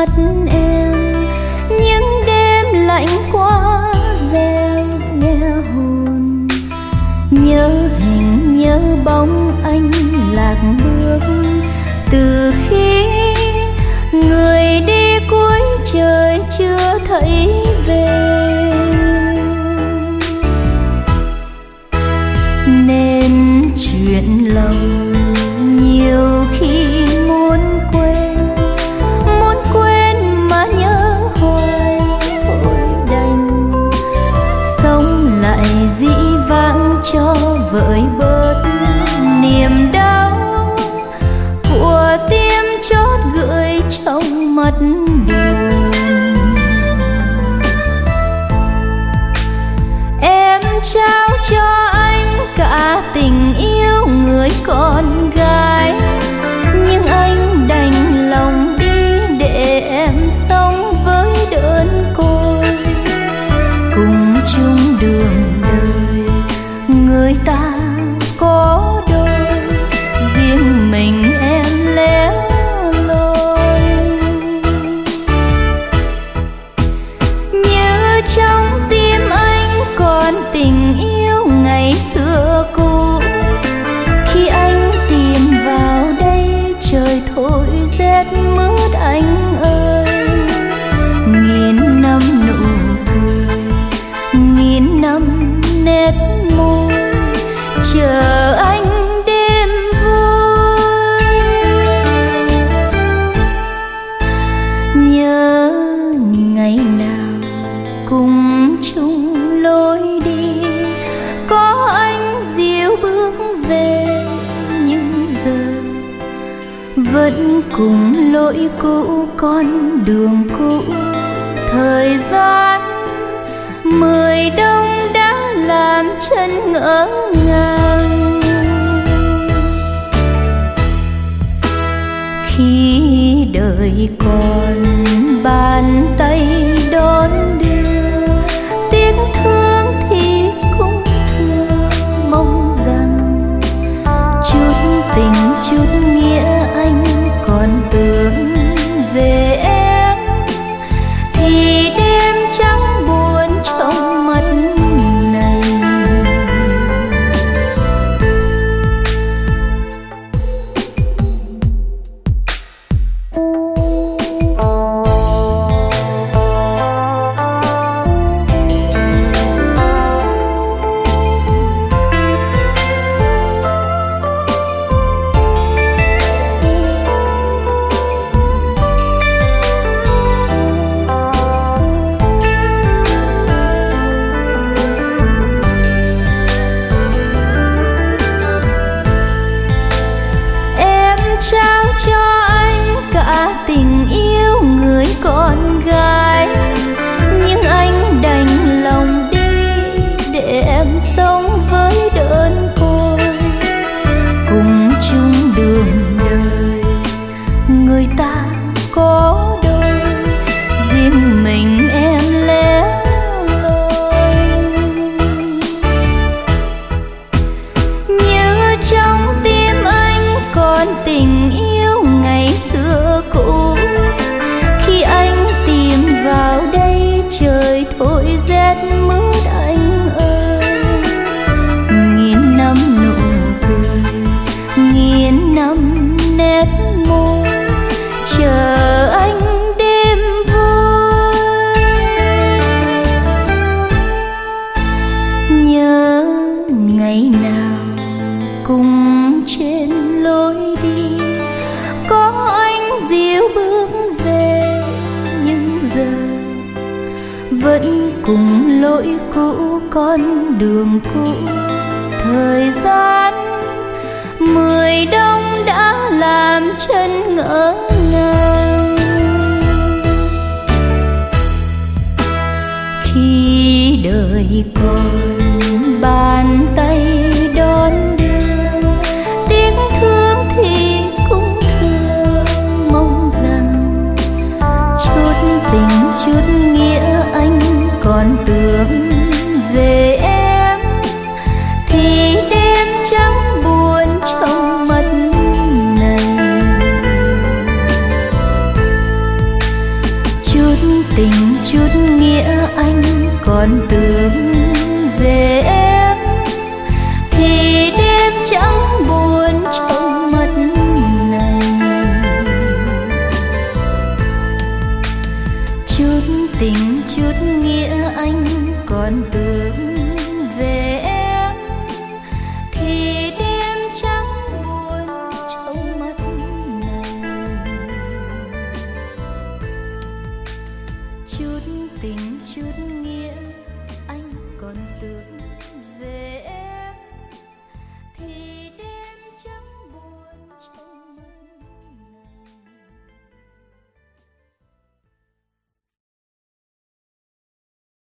mắt em, những đêm lạnh quá reo nghe hồn. Nhớ hình nhớ bóng anh lạc bước từ khi người đi cuối trời chưa thấy về. Nên chuyện lòng nhiều khi muốn quên mà nhớ hoài thôi đành sống lại dĩ vãng cho vơi bớt niềm đau của tim chót gửi trong mắt buồn. Em trao cho anh cả tình yêu người con gái, nhưng anh đành lòng đi để em sống với đơn côi. Cùng chung đường đời người ta có đôi, riêng mình em lẻ loi. Như trong tim anh còn tình yêu ngày xưa cũ, khi anh tìm vào đây trời thôi rét mướt anh ơi. Nghìn năm nụ cười, nghìn năm nét môi, chờ anh đêm vui. Nhớ ngày nào cùng chung lối đi, có anh dìu bước về, nhưng giờ vẫn cùng lối cũ con đường cũ. Thời gian mười đông đã làm chân ngỡ ngàng. Khi đời còn bàn tay đón đưa, tiếc thương thì cũng thương, mong rằng chút tình chút nghĩa anh còn tưởng về em, thì đêm trắng buồn trong mắt này. Trao cho anh cả tình yêu người con gái, nhưng anh đành lòng đi để em sống với đơn côi. Cùng chung đường đời người ta có đôi, riêng mình em lẻ loi. Như trong tim anh còn tình yêu ngày xưa cũ, khi anh tìm vào đây trời thôi rét mướt anh ơi. Nghìn năm nụ cười, nghìn năm nét môi, chờ anh đêm vui. Nhớ ngày nào cùng trên lối đi, có anh dìu bước về, nhưng giờ vẫn cùng lối cũ con đường cũ. Thời gian mười đông đã làm chân ngỡ ngàng. Khi đời còn bàn tay đón đưa, tiếng thương thì cũng thương, mong rằng chút tình chút nghĩa anh còn tưởng về em, thì đêm trắng buồn trong mắt này. tình chút nghĩa anh còn tưởng về em.